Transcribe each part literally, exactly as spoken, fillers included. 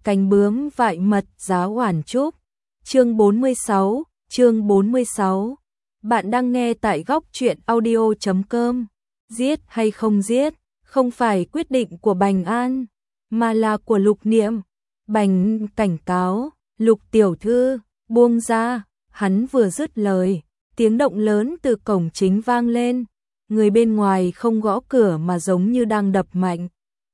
cánh bướm vại mật giá oản trúc. Chương bốn mươi sáu, chương bốn mươi sáu. Bạn đang nghe tại góc truyện audio chấm com. Giết hay không giết, không phải quyết định của Bành An, mà là của Lục Niệm. Bành cảnh cáo, Lục tiểu thư, buông ra. Hắn vừa dứt lời, tiếng động lớn từ cổng chính vang lên. Người bên ngoài không gõ cửa mà giống như đang đập mạnh.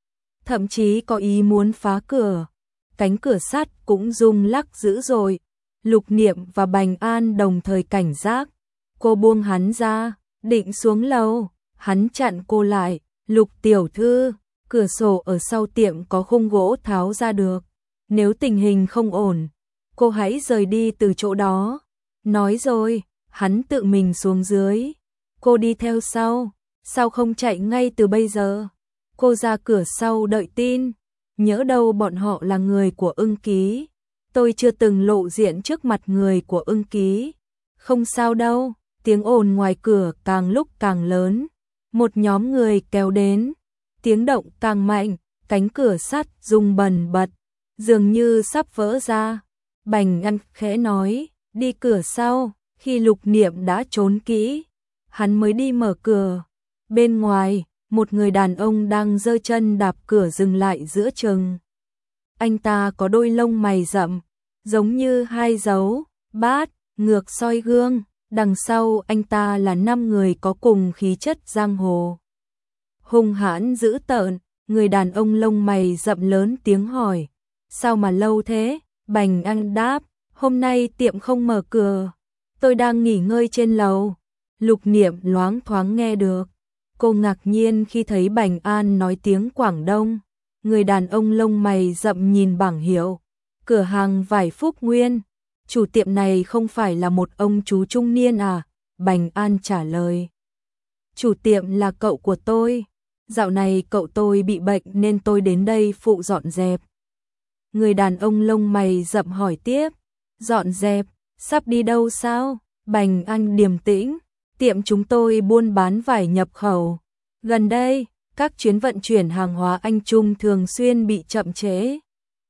Thậm chí có ý muốn phá cửa. Cánh cửa sắt cũng rung lắc dữ dội. Lục Niệm và Bành An đồng thời cảnh giác. Cô buông hắn ra, định xuống lầu. Hắn chặn cô lại. Lục tiểu thư, cửa sổ ở sau tiệm có khung gỗ tháo ra được. Nếu tình hình không ổn, cô hãy rời đi từ chỗ đó. Nói rồi, hắn tự mình xuống dưới. Cô đi theo sau, sao không chạy ngay từ bây giờ? Cô ra cửa sau đợi tin. Nhỡ đâu bọn họ là người của Ưng Ký. Tôi chưa từng lộ diện trước mặt người của Ưng Ký. Không sao đâu, tiếng ồn ngoài cửa càng lúc càng lớn. Một nhóm người kéo đến, tiếng động càng mạnh, cánh cửa sắt rung bần bật, dường như sắp vỡ ra. Bành An khẽ nói, đi cửa sau. Khi Lục Niệm đã trốn kỹ, hắn mới đi mở cửa. Bên ngoài, một người đàn ông đang giơ chân đạp cửa dừng lại giữa chừng. Anh ta có đôi lông mày rậm, giống như hai dấu bát ngược soi gương. Đằng sau anh ta là năm người có cùng khí chất giang hồ. Hung hãn dữ tợn, người đàn ông lông mày rậm lớn tiếng hỏi, sao mà lâu thế? Bành An đáp, hôm nay tiệm không mở cửa. Tôi đang nghỉ ngơi trên lầu. Lục Niệm loáng thoáng nghe được. Cô ngạc nhiên khi thấy Bành An nói tiếng Quảng Đông. Người đàn ông lông mày rậm nhìn bảng hiệu. Cửa hàng vải Phúc Nguyên. Chủ tiệm này không phải là một ông chú trung niên à? Bành An trả lời. Chủ tiệm là cậu của tôi. Dạo này cậu tôi bị bệnh nên tôi đến đây phụ dọn dẹp. Người đàn ông lông mày rậm hỏi tiếp. Dọn dẹp? Sắp đi đâu sao? Bành An điềm tĩnh. Tiệm chúng tôi buôn bán vải nhập khẩu. Gần đây, các chuyến vận chuyển hàng hóa Anh Trung thường xuyên bị chậm trễ.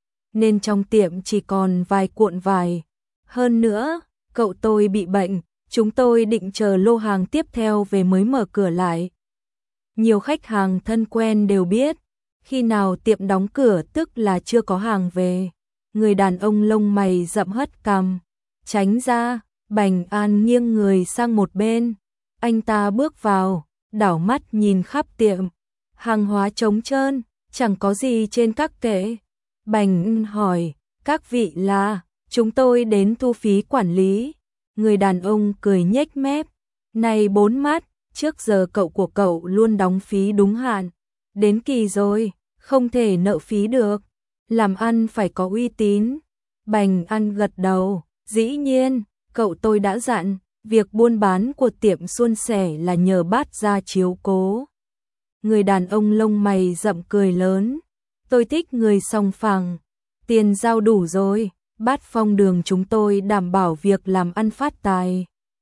Nên trong tiệm chỉ còn vài cuộn vải. Hơn nữa, cậu tôi bị bệnh, chúng tôi định chờ lô hàng tiếp theo về mới mở cửa lại. Nhiều khách hàng thân quen đều biết, khi nào tiệm đóng cửa tức là chưa có hàng về. Người đàn ông lông mày rậm hất cằm. Tránh ra. Bành An nghiêng người sang một bên. Anh ta bước vào, đảo mắt nhìn khắp tiệm. Hàng hóa trống trơn, chẳng có gì trên các kệ. Bành An hỏi, các vị là? Chúng tôi đến thu phí quản lý. Người đàn ông cười nhếch mép. Này bốn mắt, trước giờ cậu của cậu luôn đóng phí đúng hạn. Đến kỳ rồi, không thể nợ phí được. Làm ăn phải có uy tín. Bành An gật đầu, dĩ nhiên. Cậu tôi đã dặn, việc buôn bán của tiệm suôn sẻ là nhờ Bát gia chiếu cố. Người đàn ông lông mày rậm cười lớn. Tôi thích người sòng phẳng. Tiền giao đủ rồi, Bát Phong Đường chúng tôi đảm bảo việc làm ăn phát tài.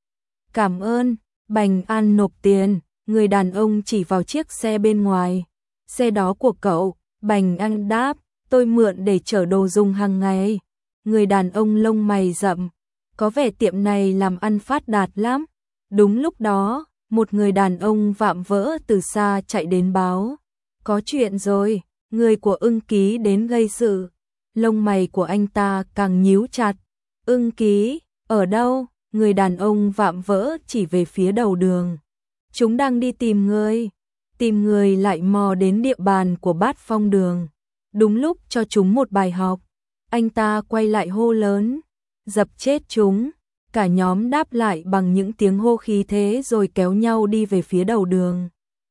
Cảm ơn. Bành An nộp tiền. Người đàn ông chỉ vào chiếc xe bên ngoài. Xe đó của cậu. Bành An đáp, tôi mượn để chở đồ dùng hàng ngày. Người đàn ông lông mày rậm. Có vẻ tiệm này làm ăn phát đạt lắm. Đúng lúc đó, một người đàn ông vạm vỡ từ xa chạy đến báo. Có chuyện rồi, người của Ưng Ký đến gây sự. Lông mày của anh ta càng nhíu chặt. Ưng Ký, ở đâu? Người đàn ông vạm vỡ chỉ về phía đầu đường. Chúng đang đi tìm người. Tìm người lại mò đến địa bàn của Bát Phong Đường. Đúng lúc cho chúng một bài học. Anh ta quay lại hô lớn. Dập chết chúng. Cả nhóm đáp lại bằng những tiếng hô khí thế rồi kéo nhau đi về phía đầu đường.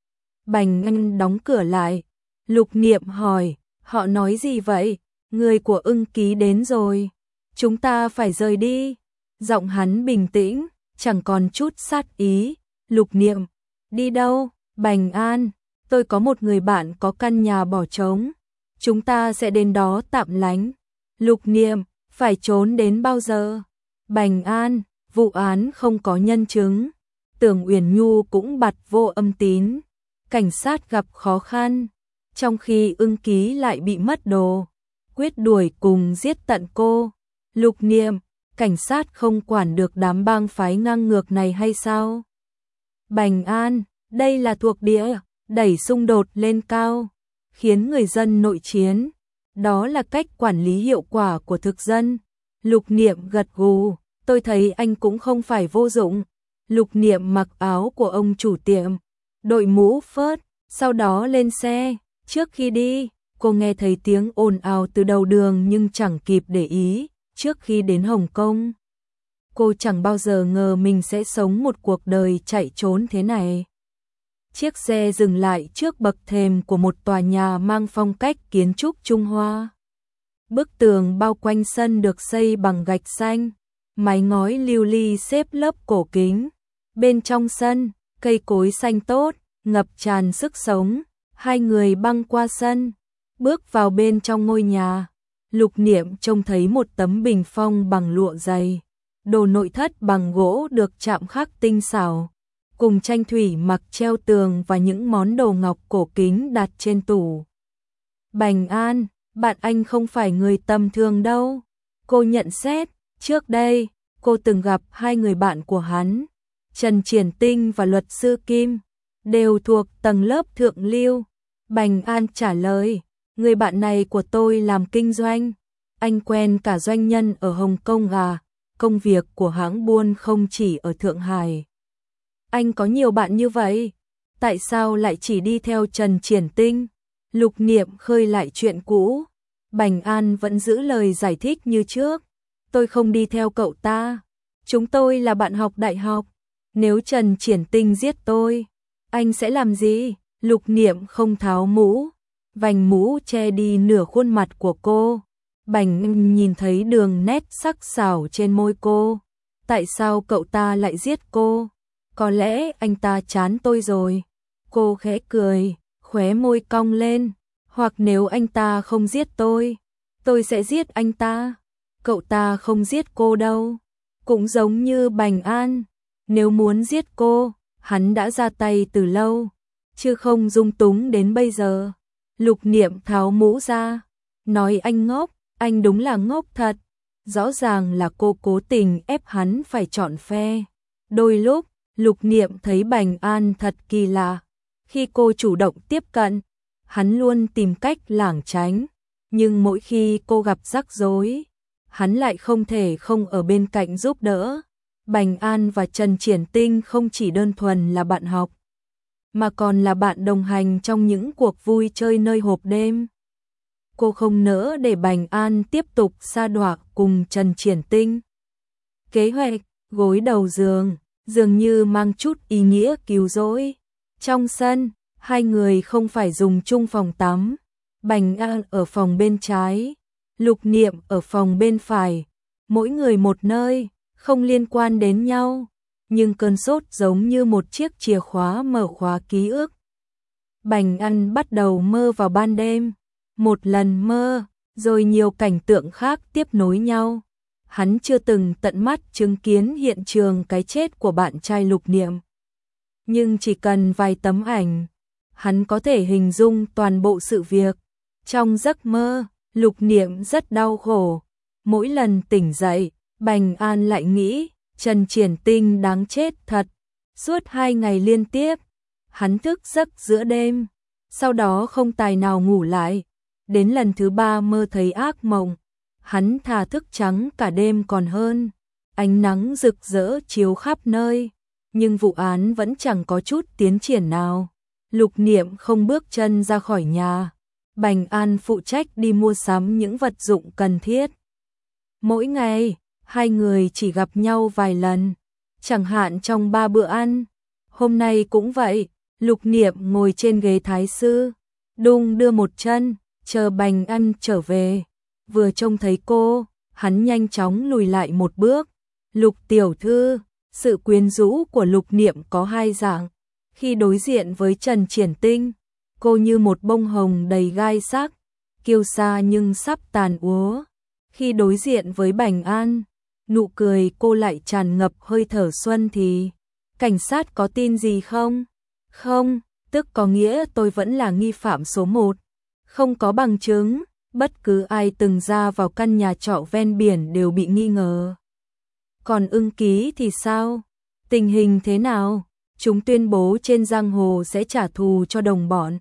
Bành An đóng cửa lại. Lục Niệm hỏi, họ nói gì vậy? Người của Ưng Ký đến rồi. Chúng ta phải rời đi. Giọng hắn bình tĩnh, chẳng còn chút sát ý. Lục Niệm, đi đâu? Bành An, tôi có một người bạn có căn nhà bỏ trống. Chúng ta sẽ đến đó tạm lánh. Lục Niệm, phải trốn đến bao giờ? Bành An, vụ án không có nhân chứng. Tưởng Uyển Nhu cũng bặt vô âm tín. Cảnh sát gặp khó khăn. Trong khi Ưng Ký lại bị mất đồ. quyết đuổi cùng giết tận cô. Lục Niệm, cảnh sát không quản được đám bang phái ngang ngược này hay sao? Bành An, đây là thuộc địa, đẩy xung đột lên cao, khiến người dân nội chiến. Đó là cách quản lý hiệu quả của thực dân. Lục Niệm gật gù, tôi thấy anh cũng không phải vô dụng. Lục Niệm mặc áo của ông chủ tiệm, đội mũ phớt, sau đó lên xe. Trước khi đi, cô nghe thấy tiếng ồn ào từ đầu đường nhưng chẳng kịp để ý. Trước khi đến Hồng Kông, cô chẳng bao giờ ngờ mình sẽ sống một cuộc đời chạy trốn thế này. Chiếc xe dừng lại trước bậc thềm của một tòa nhà mang phong cách kiến trúc Trung Hoa. Bức tường bao quanh sân được xây bằng gạch xanh, mái ngói lưu ly xếp lớp cổ kính. Bên trong sân, cây cối xanh tốt, ngập tràn sức sống. Hai người băng qua sân, bước vào bên trong ngôi nhà. Lục Niệm trông thấy một tấm bình phong bằng lụa dày, đồ nội thất bằng gỗ được chạm khắc tinh xảo, cùng tranh thủy mặc treo tường và những món đồ ngọc cổ kính đặt trên tủ. Bành An, bạn anh không phải người tầm thường đâu. Cô nhận xét, trước đây, cô từng gặp hai người bạn của hắn, Trần Triển Tinh và luật sư Kim, đều thuộc tầng lớp thượng lưu. Bành An trả lời, người bạn này của tôi làm kinh doanh, anh quen cả doanh nhân ở Hồng Kông à, công việc của hãng buôn không chỉ ở Thượng Hải. Anh có nhiều bạn như vậy, tại sao lại chỉ đi theo Trần Triển Tinh? Lục Niệm khơi lại chuyện cũ. Bành An vẫn giữ lời giải thích như trước, tôi không đi theo cậu ta, chúng tôi là bạn học đại học. Nếu Trần Triển Tinh giết tôi, anh sẽ làm gì? Lục Niệm không tháo mũ, vành mũ che đi nửa khuôn mặt của cô. Bành nhìn thấy đường nét sắc sảo trên môi cô. Tại sao cậu ta lại giết cô? Có lẽ anh ta chán tôi rồi. Cô khẽ cười, khóe môi cong lên. Hoặc nếu anh ta không giết tôi, tôi sẽ giết anh ta. Cậu ta không giết cô đâu. Cũng giống như Bành An, nếu muốn giết cô, hắn đã ra tay từ lâu, chứ không dung túng đến bây giờ. Lục Niệm tháo mũ ra, nói anh ngốc, anh đúng là ngốc thật. Rõ ràng là cô cố tình ép hắn phải chọn phe. Đôi lúc, Lục Niệm thấy Bành An thật kỳ lạ. Khi cô chủ động tiếp cận, hắn luôn tìm cách lảng tránh. Nhưng mỗi khi cô gặp rắc rối, hắn lại không thể không ở bên cạnh giúp đỡ. Bành An và Trần Triển Tinh không chỉ đơn thuần là bạn học, mà còn là bạn đồng hành trong những cuộc vui chơi nơi hộp đêm. Cô không nỡ để Bành An tiếp tục sa đọa cùng Trần Triển Tinh. Kế hoạch gối đầu giường dường như mang chút ý nghĩa cứu rỗi. Trong sân, hai người không phải dùng chung phòng tắm. Bành An ở phòng bên trái, Lục Niệm ở phòng bên phải, mỗi người một nơi, không liên quan đến nhau, nhưng cơn sốt giống như một chiếc chìa khóa mở khóa ký ức. Bành An bắt đầu mơ vào ban đêm, một lần mơ, rồi nhiều cảnh tượng khác tiếp nối nhau. Hắn chưa từng tận mắt chứng kiến hiện trường cái chết của bạn trai Lục Niệm, nhưng chỉ cần vài tấm ảnh, hắn có thể hình dung toàn bộ sự việc. Trong giấc mơ, Lục Niệm rất đau khổ. Mỗi lần tỉnh dậy, Bành An lại nghĩ, Trần Triển Tinh đáng chết thật. Suốt hai ngày liên tiếp, hắn thức giấc giữa đêm, sau đó không tài nào ngủ lại. Đến lần thứ ba mơ thấy ác mộng, hắn thà thức trắng cả đêm còn hơn. Ánh nắng rực rỡ chiếu khắp nơi, nhưng vụ án vẫn chẳng có chút tiến triển nào. Lục Niệm không bước chân ra khỏi nhà. Bành An phụ trách đi mua sắm những vật dụng cần thiết. Mỗi ngày, hai người chỉ gặp nhau vài lần, chẳng hạn trong ba bữa ăn. Hôm nay cũng vậy, Lục Niệm ngồi trên ghế thái sư, đung đưa một chân, chờ Bành An trở về. Vừa trông thấy cô, hắn nhanh chóng lùi lại một bước. Lục tiểu thư, sự quyến rũ của Lục Niệm có hai dạng. Khi đối diện với Trần Triển Tinh, cô như một bông hồng đầy gai sắc, kiêu sa nhưng sắp tàn úa. Khi đối diện với Bành An, nụ cười cô lại tràn ngập hơi thở xuân thì. Cảnh sát có tin gì không? Không, tức có nghĩa tôi vẫn là nghi phạm số một. Không có bằng chứng, Bất cứ ai từng ra vào căn nhà trọ ven biển đều bị nghi ngờ. Còn Ưng Ký thì sao? Tình hình thế nào? Chúng tuyên bố trên giang hồ sẽ trả thù cho đồng bọn.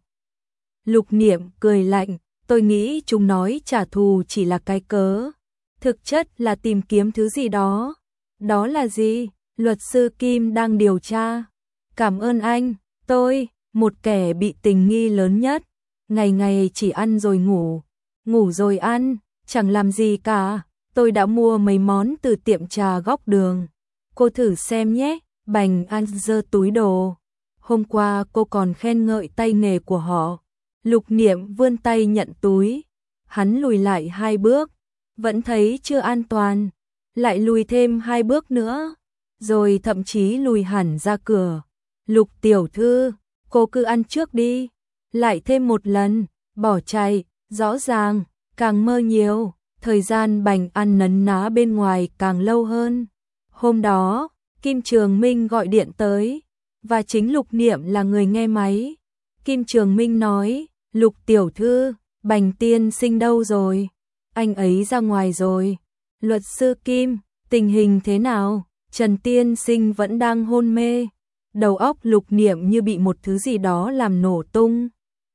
Lục Niệm cười lạnh, tôi nghĩ chúng nói trả thù chỉ là cái cớ. Thực chất là tìm kiếm thứ gì đó. Đó là gì? Luật sư Kim đang điều tra. Cảm ơn anh, tôi, một kẻ bị tình nghi lớn nhất. Ngày ngày chỉ ăn rồi ngủ, ngủ rồi ăn, chẳng làm gì cả. Tôi đã mua mấy món từ tiệm trà góc đường. Cô thử xem nhé. Bành An giơ túi đồ. Hôm qua cô còn khen ngợi tay nghề của họ. Lục Niệm vươn tay nhận túi. Hắn lùi lại hai bước. Vẫn thấy chưa an toàn. Lại lùi thêm hai bước nữa. Rồi thậm chí lùi hẳn ra cửa. Lục tiểu thư, cô cứ ăn trước đi. Lại thêm một lần, bỏ chạy, rõ ràng, càng mơ nhiều. Thời gian Bành An nấn ná bên ngoài càng lâu hơn. Hôm đó, Kim Trường Minh gọi điện tới, và chính Lục Niệm là người nghe máy. Kim Trường Minh nói, Lục tiểu thư, Bành tiên sinh đâu rồi? Anh ấy ra ngoài rồi. Luật sư Kim, tình hình thế nào? Trần tiên sinh vẫn đang hôn mê. Đầu óc Lục Niệm như bị một thứ gì đó làm nổ tung.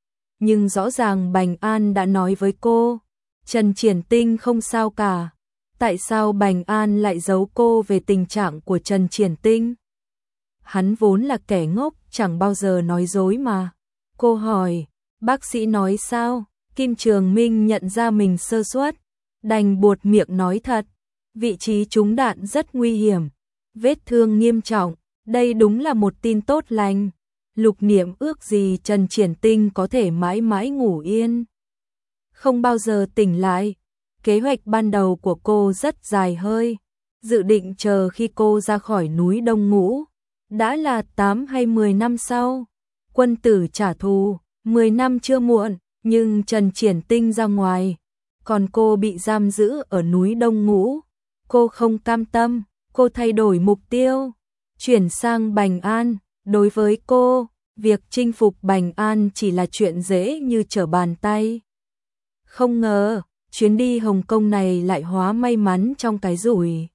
Nhưng rõ ràng Bành An đã nói với cô, Trần Triển Tinh không sao cả. Tại sao Bành An lại giấu cô về tình trạng của Trần Triển Tinh? Hắn vốn là kẻ ngốc, chẳng bao giờ nói dối mà. Cô hỏi, bác sĩ nói sao? Kim Trường Minh nhận ra mình sơ suất, đành buột miệng nói thật. Vị trí trúng đạn rất nguy hiểm, vết thương nghiêm trọng, đây đúng là một tin tốt lành. Lục Niệm ước gì Trần Triển Tinh có thể mãi mãi ngủ yên, không bao giờ tỉnh lại. Kế hoạch ban đầu của cô rất dài hơi, dự định chờ khi cô ra khỏi núi Đông Ngũ. Đã là tám hay mười năm sau, quân tử trả thù, mười năm chưa muộn, nhưng Trần Triển Tinh ra ngoài, còn cô bị giam giữ ở núi Đông Ngũ. Cô không cam tâm, cô thay đổi mục tiêu, chuyển sang Bành An. Đối với cô, việc chinh phục Bành An chỉ là chuyện dễ như trở bàn tay. Không ngờ, chuyến đi Hồng Kông này lại hóa may mắn trong cái rủi.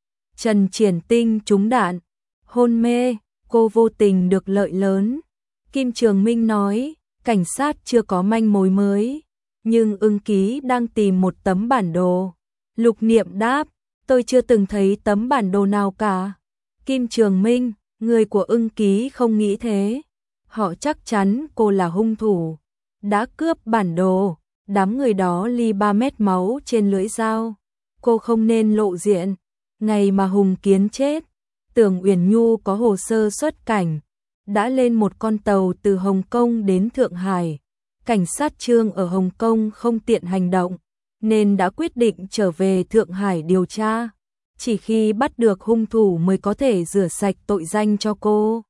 Trần Triển Tinh trúng đạn, hôn mê, cô vô tình được lợi lớn. Kim Trường Minh nói, cảnh sát chưa có manh mối mới, nhưng Ưng Ký đang tìm một tấm bản đồ. Lục Niệm đáp, tôi chưa từng thấy tấm bản đồ nào cả. Kim Trường Minh, người của Ưng Ký không nghĩ thế. Họ chắc chắn cô là hung thủ, đã cướp bản đồ. Đám người đó ly ba mét máu trên lưỡi dao. Cô không nên lộ diện. Ngày mà Hùng Kiến chết, Tưởng Uyển Nhu có hồ sơ xuất cảnh, đã lên một con tàu từ Hồng Kông đến Thượng Hải. Cảnh sát Trương ở Hồng Kông không tiện hành động, nên đã quyết định trở về Thượng Hải điều tra. Chỉ khi bắt được hung thủ mới có thể rửa sạch tội danh cho cô.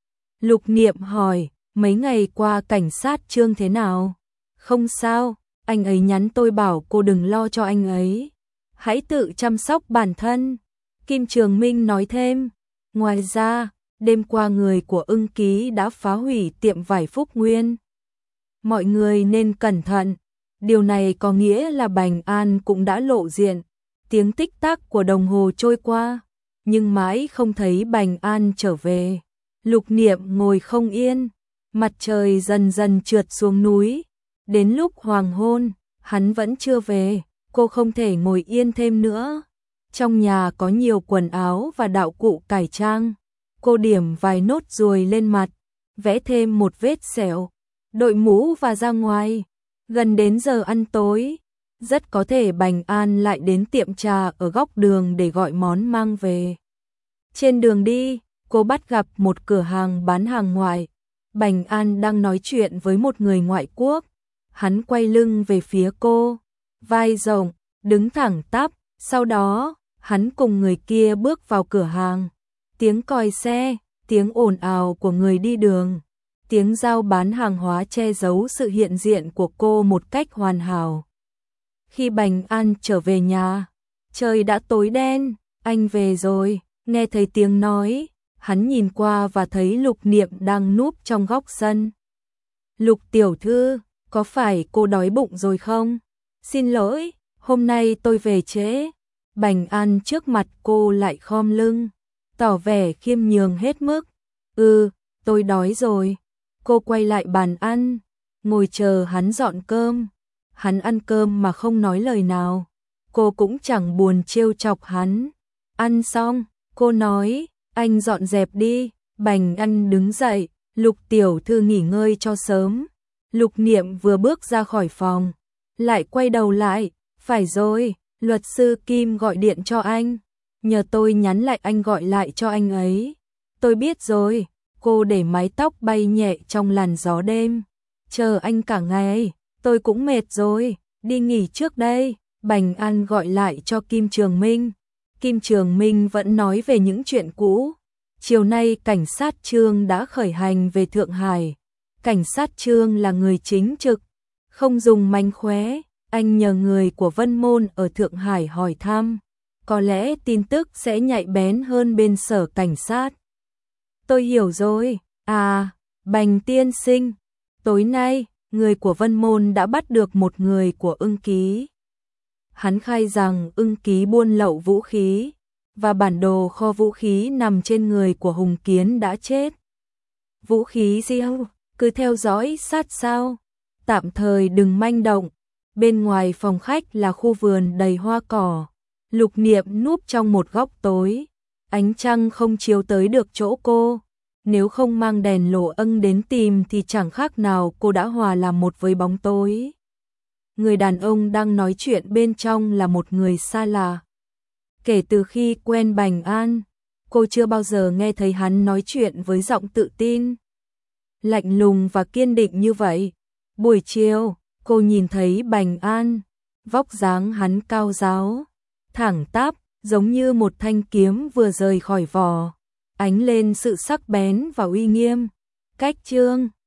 Lục Niệm hỏi, mấy ngày qua cảnh sát Trương thế nào? Không sao, anh ấy nhắn tôi bảo cô đừng lo cho anh ấy. Hãy tự chăm sóc bản thân. Kim Trường Minh nói thêm, ngoài ra, đêm qua người của Ưng Ký đã phá hủy tiệm vải Phúc Nguyên. Mọi người nên cẩn thận. Điều này có nghĩa là Bành An cũng đã lộ diện. Tiếng tích tắc của đồng hồ trôi qua, nhưng mãi không thấy Bành An trở về. Lục Niệm ngồi không yên, mặt trời dần dần trượt xuống núi. Đến lúc hoàng hôn, hắn vẫn chưa về, cô không thể ngồi yên thêm nữa. Trong nhà có nhiều quần áo và đạo cụ cải trang. Cô điểm vài nốt ruồi lên mặt, vẽ thêm một vết sẹo, đội mũ và ra ngoài. Gần đến giờ ăn tối, rất có thể Bành An lại đến tiệm trà ở góc đường để gọi món mang về. Trên đường đi, cô bắt gặp một cửa hàng bán hàng ngoại. Bành An đang nói chuyện với một người ngoại quốc. Hắn quay lưng về phía cô, vai rộng, đứng thẳng tắp. Sau đó, hắn cùng người kia bước vào cửa hàng. Tiếng còi xe, tiếng ồn ào của người đi đường, tiếng giao bán hàng hóa che giấu sự hiện diện của cô một cách hoàn hảo. Khi Bành An trở về nhà, trời đã tối đen. Anh về rồi. Nghe thấy tiếng nói, hắn nhìn qua và thấy Lục Niệm đang núp trong góc sân. Lục tiểu thư, có phải cô đói bụng rồi không? Xin lỗi, hôm nay tôi về trễ. Bành An trước mặt cô lại khom lưng, tỏ vẻ khiêm nhường hết mức. Ừ, tôi đói rồi. Cô quay lại bàn ăn, ngồi chờ hắn dọn cơm. Hắn ăn cơm mà không nói lời nào. Cô cũng chẳng buồn trêu chọc hắn. Ăn xong, cô nói, anh dọn dẹp đi. Bành An đứng dậy, Lục tiểu thư nghỉ ngơi cho sớm. Lục Niệm vừa bước ra khỏi phòng, lại quay đầu lại, phải rồi, luật sư Kim gọi điện cho anh. Nhờ tôi nhắn lại anh gọi lại cho anh ấy. Tôi biết rồi. Cô để mái tóc bay nhẹ trong làn gió đêm. Chờ anh cả ngày, tôi cũng mệt rồi, đi nghỉ trước đây. Bành An gọi lại cho Kim Trường Minh. Kim Trường Minh vẫn nói về những chuyện cũ. Chiều nay cảnh sát Trương đã khởi hành về Thượng Hải. Cảnh sát Trương là người chính trực, không dùng mánh khóe. Anh nhờ người của Vân Môn ở Thượng Hải hỏi thăm. Có lẽ tin tức sẽ nhạy bén hơn bên sở cảnh sát. Tôi hiểu rồi. À, Bành tiên sinh, tối nay, người của Vân Môn đã bắt được một người của Ưng Ký. Hắn khai rằng Ưng Ký buôn lậu vũ khí, và bản đồ kho vũ khí nằm trên người của Hùng Kiến đã chết. Vũ khí gì không? Cứ theo dõi sát sao. Tạm thời đừng manh động. Bên ngoài phòng khách là khu vườn đầy hoa cỏ. Lục Niệm núp trong một góc tối. Ánh trăng không chiếu tới được chỗ cô. Nếu không mang đèn lổ ân đến tìm thì chẳng khác nào cô đã hòa làm một với bóng tối. Người đàn ông đang nói chuyện bên trong là một người xa lạ. Kể từ khi quen Bành An, cô chưa bao giờ nghe thấy hắn nói chuyện với giọng tự tin, lạnh lùng và kiên định như vậy. Buổi chiều, cô nhìn thấy Bành An, vóc dáng hắn cao ráo, thẳng tắp, giống như một thanh kiếm vừa rời khỏi vỏ, ánh lên sự sắc bén và uy nghiêm. Cách Trương